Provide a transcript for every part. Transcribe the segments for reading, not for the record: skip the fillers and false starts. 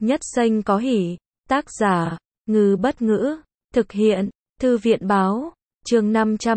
Nhất Xanh có hỉ. Tác giả, Ngư Bất Ngữ. Thực hiện, Thư viện Báo. Chương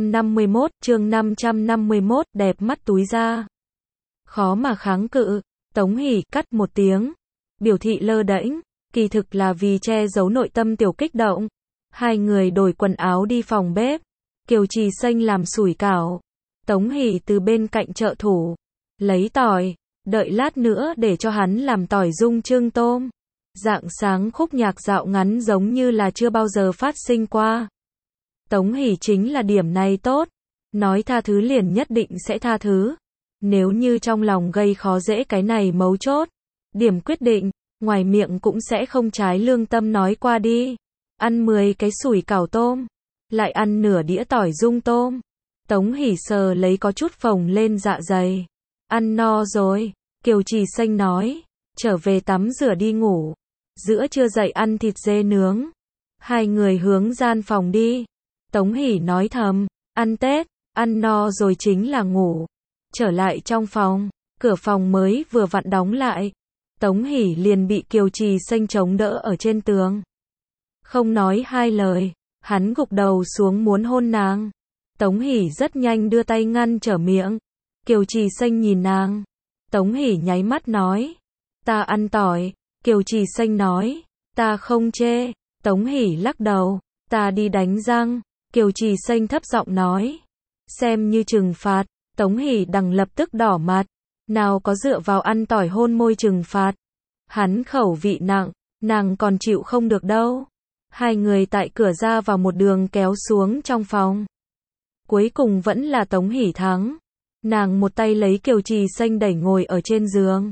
551, đẹp mắt túi ra. Khó mà kháng cự. Tống Hỷ cắt một tiếng. Biểu thị lơ đễnh. Kỳ thực là vì che giấu nội tâm tiểu kích động. Hai người đổi quần áo đi phòng bếp. Kiều Trì Xanh làm sủi cảo. Tống Hỷ từ bên cạnh trợ thủ. Lấy tỏi. Đợi lát nữa để cho hắn làm tỏi dung trưng tôm. Rạng sáng khúc nhạc dạo ngắn giống như là chưa bao giờ phát sinh qua. Tống Hỷ chính là điểm này tốt. Nói tha thứ liền nhất định sẽ tha thứ. Nếu như trong lòng gây khó dễ cái này mấu chốt. Điểm quyết định, ngoài miệng cũng sẽ không trái lương tâm nói qua đi. Ăn 10 cái sủi cảo tôm. Lại ăn nửa đĩa tỏi dung tôm. Tống Hỷ sờ lấy có chút phồng lên dạ dày. Ăn no rồi, Kiều Trì Xanh nói. Trở về tắm rửa đi ngủ. Giữa trưa dậy ăn thịt dê nướng. Hai người hướng gian phòng đi. Tống Hỷ nói thầm, ăn Tết, ăn no rồi chính là ngủ. Trở lại trong phòng, cửa phòng mới vừa vặn đóng lại. Tống Hỷ liền bị Kiều Trì Xanh chống đỡ ở trên tường. Không nói hai lời, hắn gục đầu xuống muốn hôn nàng. Tống Hỷ rất nhanh đưa tay ngăn trở miệng. Kiều Trì Xanh nhìn nàng. Tống Hỷ nháy mắt nói, ta ăn tỏi. Kiều Trì Xanh nói, ta không chê. Tống Hỷ lắc đầu, ta đi đánh răng. Kiều Trì Xanh thấp giọng nói, xem như trừng phạt. Tống Hỷ đằng lập tức đỏ mặt, nào có dựa vào ăn tỏi hôn môi trừng phạt. Hắn khẩu vị nặng, nàng còn chịu không được đâu. Hai người tại cửa ra vào một đường kéo xuống trong phòng. Cuối cùng vẫn là Tống Hỷ thắng. Nàng một tay lấy Kiều Trì Xanh đẩy ngồi ở trên giường.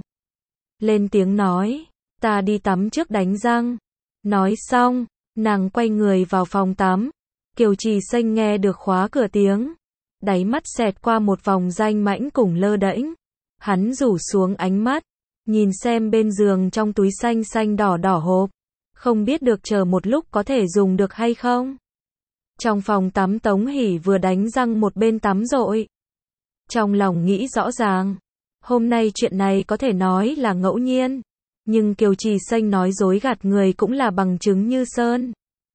Lên tiếng nói, ta đi tắm trước đánh răng. Nói xong, nàng quay người vào phòng tắm. Kiều Trì Xanh nghe được khóa cửa tiếng. Đáy mắt xẹt qua một vòng danh mãnh cùng lơ đễnh. Hắn rủ xuống ánh mắt. Nhìn xem bên giường trong túi xanh xanh đỏ đỏ hộp. Không biết được chờ một lúc có thể dùng được hay không. Trong phòng tắm Tống Hỷ vừa đánh răng một bên tắm rội. Trong lòng nghĩ rõ ràng. Hôm nay chuyện này có thể nói là ngẫu nhiên. Nhưng Kiều Trì Xanh nói dối gạt người cũng là bằng chứng như sơn.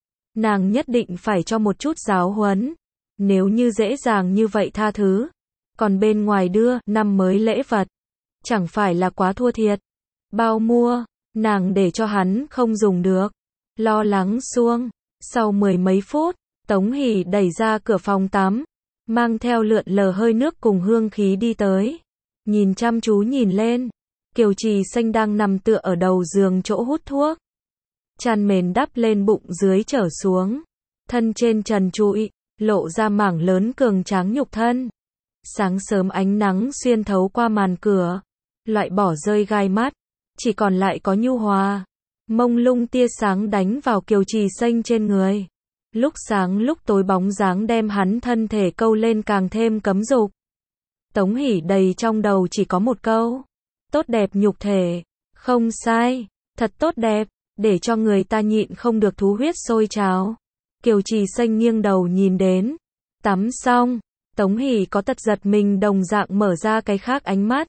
Nàng nhất định phải cho một chút giáo huấn. Nếu như dễ dàng như vậy tha thứ. Còn bên ngoài đưa năm mới lễ vật. Chẳng phải là quá thua thiệt. Bao mua, nàng để cho hắn không dùng được. Lo lắng xuông. Sau 10 mấy phút, Tống Hỷ đẩy ra cửa phòng tắm. Mang theo lượn lờ hơi nước cùng hương khí đi tới. Nhìn chăm chú nhìn lên. Kiều Trì Xanh đang nằm tựa ở đầu giường chỗ hút thuốc. Chăn mền đắp lên bụng dưới trở xuống. Thân trên trần trụi, lộ ra mảng lớn cường tráng nhục thân. Sáng sớm ánh nắng xuyên thấu qua màn cửa. Loại bỏ rơi gai mắt. Chỉ còn lại có nhu hòa. Mông lung tia sáng đánh vào Kiều Trì Xanh trên người. Lúc sáng lúc tối bóng dáng đem hắn thân thể câu lên càng thêm cấm dục. Tống Hỷ đầy trong đầu chỉ có một câu. Tốt đẹp nhục thể. Không sai. Thật tốt đẹp. Để cho người ta nhịn không được thú huyết sôi trào. Kiều Trì Xanh nghiêng đầu nhìn đến. Tắm xong. Tống Hỷ có tật giật mình đồng dạng mở ra cái khác ánh mắt.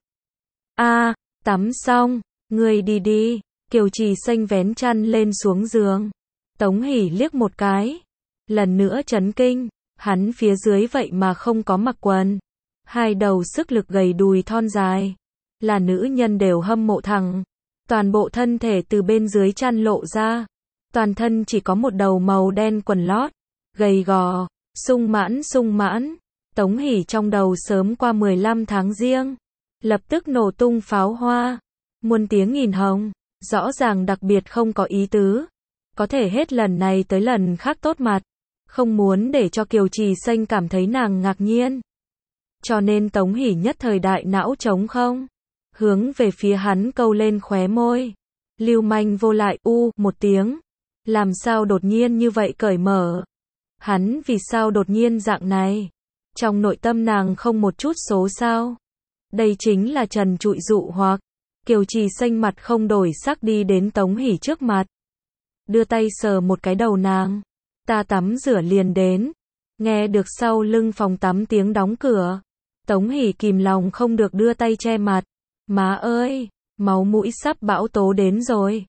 Tắm xong. Ngươi đi đi. Kiều Trì Xanh vén chăn lên xuống giường. Tống Hỷ liếc một cái. Lần nữa chấn kinh. Hắn phía dưới vậy mà không có mặc quần. Hai đầu sức lực gầy đùi thon dài. Là nữ nhân đều hâm mộ thẳng. Toàn bộ thân thể từ bên dưới chăn lộ ra. Toàn thân chỉ có một đầu màu đen quần lót. Gầy gò, sung mãn. Tống Hỷ trong đầu sớm qua 15 tháng riêng. Lập tức nổ tung pháo hoa. Muôn tiếng nghìn hồng. Rõ ràng đặc biệt không có ý tứ. Có thể hết lần này tới lần khác tốt mặt. Không muốn để cho Kiều Trì Xanh cảm thấy nàng ngạc nhiên. Cho nên Tống Hỷ nhất thời đại não trống không. Hướng về phía hắn câu lên khóe môi. Lưu manh vô lại một tiếng. Làm sao đột nhiên như vậy cởi mở. Hắn vì sao đột nhiên dạng này. Trong nội tâm nàng không một chút số sao. Đây chính là trần trụi dụ hoặc. Kiều Trì Xanh mặt không đổi sắc đi đến Tống Hỷ trước mặt. Đưa tay sờ một cái đầu nàng. Ta tắm rửa liền đến. Nghe được sau lưng phòng tắm tiếng đóng cửa. Tống Hỷ kìm lòng không được đưa tay che mặt. Má ơi, máu mũi sắp bão tố đến rồi.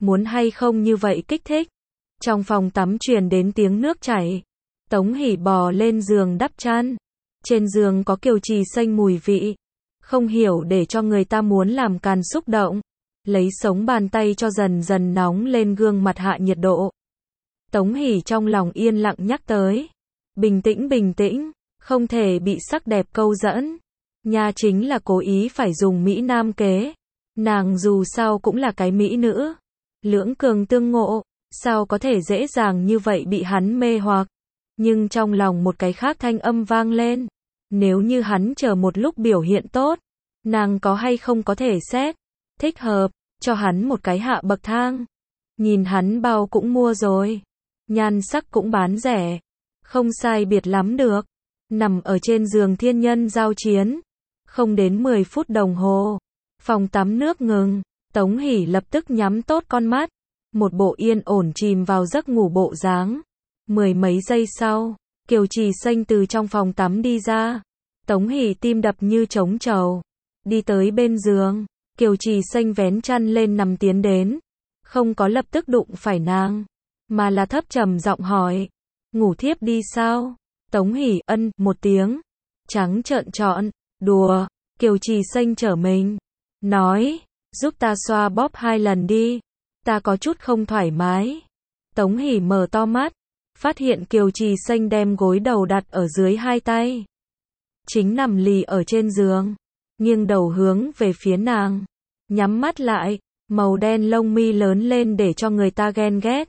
muốn hay không như vậy kích thích. Trong phòng tắm truyền đến tiếng nước chảy. Tống Hỷ bò lên giường đắp chăn. Trên giường có Kiều Trì Xanh mùi vị. Không hiểu để cho người ta muốn làm càn xúc động. Lấy sống bàn tay cho dần dần nóng lên gương mặt hạ nhiệt độ. Tống Hỷ trong lòng yên lặng nhắc tới. Bình tĩnh, không thể bị sắc đẹp câu dẫn. Nha chính là cố ý phải dùng Mỹ Nam kế. Nàng dù sao cũng là cái mỹ nữ. Lưỡng cường tương ngộ, sao có thể dễ dàng như vậy bị hắn mê hoặc. Nhưng trong lòng một cái khác thanh âm vang lên. Nếu như hắn chờ một lúc biểu hiện tốt, nàng có hay không có thể xét, thích hợp, cho hắn một cái hạ bậc thang. Nhìn hắn bao cũng mua rồi. Nhan sắc cũng bán rẻ. Không sai biệt lắm được. Nằm ở trên giường thiên nhân giao chiến. Không đến 10 phút đồng hồ. Phòng tắm nước ngừng. Tống Hỷ lập tức nhắm tốt con mắt. Một bộ yên ổn chìm vào giấc ngủ bộ dáng. 10 mấy giây sau, Kiều Trì Xanh từ trong phòng tắm đi ra. Tống Hỷ tim đập như trống trầu. Đi tới bên giường. Kiều Trì Xanh vén chăn lên nằm tiến đến. Không có lập tức đụng phải nàng. Mà là thấp trầm giọng hỏi. Ngủ thiếp đi sao? Tống Hỷ ân một tiếng. Trắng trợn trọn. Đùa. Kiều Trì Xanh trở mình. Nói. Giúp ta xoa bóp 2 lần đi. Ta có chút không thoải mái. Tống Hỷ mở to mắt. Phát hiện Kiều Trì Xanh đem gối đầu đặt ở dưới 2 tay. Chính nằm lì ở trên giường. Nghiêng đầu hướng về phía nàng. Nhắm mắt lại. Màu đen lông mi lớn lên để cho người ta ghen ghét.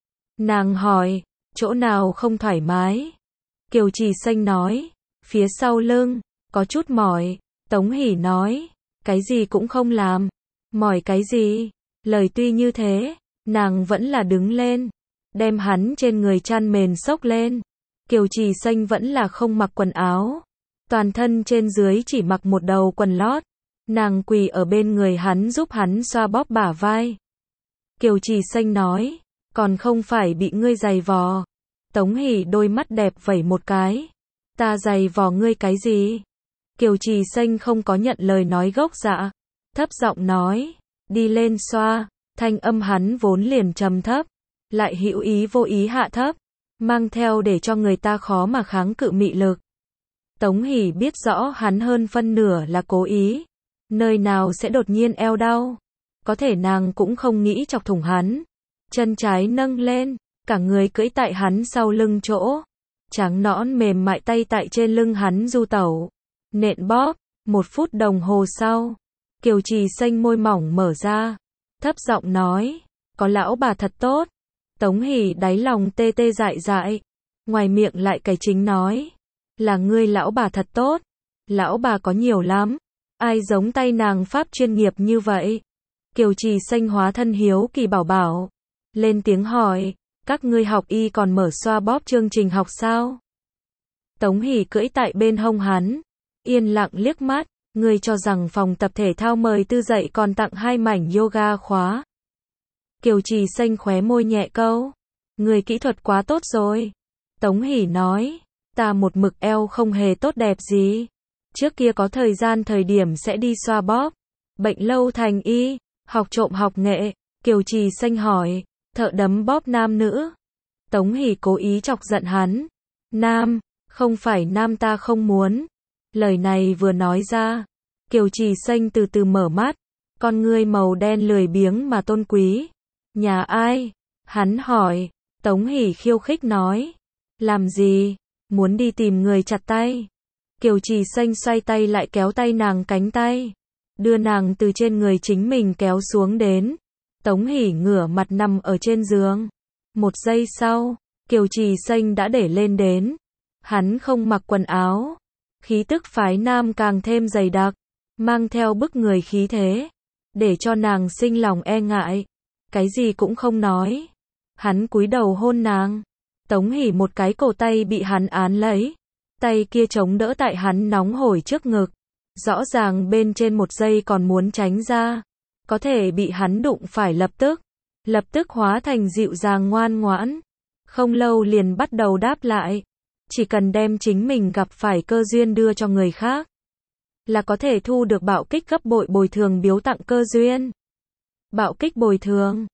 Nàng hỏi. Chỗ nào không thoải mái? Kiều Trì Xanh nói. Phía sau lưng. Có chút mỏi. Tống Hỷ nói. Cái gì cũng không làm. Mỏi cái gì? Lời tuy như thế. Nàng vẫn là đứng lên. Đem hắn trên người chăn mền xốc lên. Kiều Trì Xanh vẫn là không mặc quần áo. Toàn thân trên dưới chỉ mặc một đầu quần lót. Nàng quỳ ở bên người hắn giúp hắn xoa bóp bả vai. Kiều Trì Xanh nói. Còn không phải bị ngươi giày vò. Tống Hỷ đôi mắt đẹp vẩy một cái. Ta giày vò ngươi cái gì? Kiều Trì Xanh không có nhận lời nói gốc dạ. Thấp giọng nói. Đi lên xoa. Thanh âm hắn vốn liền trầm thấp. Lại hữu ý vô ý hạ thấp. Mang theo để cho người ta khó mà kháng cự mị lực. Tống Hỷ biết rõ hắn hơn phân nửa là cố ý. Nơi nào sẽ đột nhiên eo đau. Có thể nàng cũng không nghĩ chọc thủng hắn. Chân trái nâng lên. Cả người cưỡi tại hắn sau lưng chỗ. Trắng nõn mềm mại tay tại trên lưng hắn du tẩu. Nện bóp. 1 phút đồng hồ sau. Kiều Trì Xanh môi mỏng mở ra. Thấp giọng nói. Có lão bà thật tốt. Tống Hỷ đáy lòng tê tê dại dại. Ngoài miệng lại cải chính nói. Là ngươi lão bà thật tốt. Lão bà có nhiều lắm. Ai giống tay nàng pháp chuyên nghiệp như vậy? Kiều Trì Xanh hóa thân hiếu kỳ bảo bảo. Lên tiếng hỏi. Các ngươi học y còn mở xoa bóp chương trình học sao? Tống Hỷ cưỡi tại bên hông hắn. Yên lặng liếc mắt. Ngươi cho rằng phòng tập thể thao mời tư dạy còn tặng 2 mảnh yoga khóa. Kiều Trì Xanh khóe môi nhẹ câu. Người kỹ thuật quá tốt rồi. Tống Hỷ nói. Ta một mực eo không hề tốt đẹp gì. Trước kia có thời điểm sẽ đi xoa bóp. Bệnh lâu thành y. Học trộm học nghệ. Kiều Trì Xanh hỏi. Thợ đấm bóp nam nữ. Tống Hỷ cố ý chọc giận hắn. Nam. Không phải nam ta không muốn. Lời này vừa nói ra. Kiều Trì Xanh từ từ mở mắt. Con ngươi màu đen lười biếng mà tôn quý. Nhà ai? Hắn hỏi. Tống Hỷ khiêu khích nói. Làm gì? Muốn đi tìm người chặt tay. Kiều Trì Xanh xoay tay lại kéo tay nàng cánh tay. Đưa nàng từ trên người chính mình kéo xuống đến. Tống Hỷ ngửa mặt nằm ở trên giường. 1 giây sau, Kiều Trì Xanh đã để lên đến. Hắn không mặc quần áo. Khí tức phái nam càng thêm dày đặc. Mang theo bức người khí thế. Để cho nàng sinh lòng e ngại. Cái gì cũng không nói. Hắn cúi đầu hôn nàng. Tống Hỷ một cái cổ tay bị hắn án lấy. Tay kia chống đỡ tại hắn nóng hổi trước ngực. Rõ ràng bên trên 1 giây còn muốn tránh ra. Có thể bị hắn đụng phải lập tức hóa thành dịu dàng ngoan ngoãn. Không lâu liền bắt đầu đáp lại. Chỉ cần đem chính mình gặp phải cơ duyên đưa cho người khác. Là có thể thu được bạo kích gấp bội bồi thường biếu tặng cơ duyên. Bạo kích bồi thường.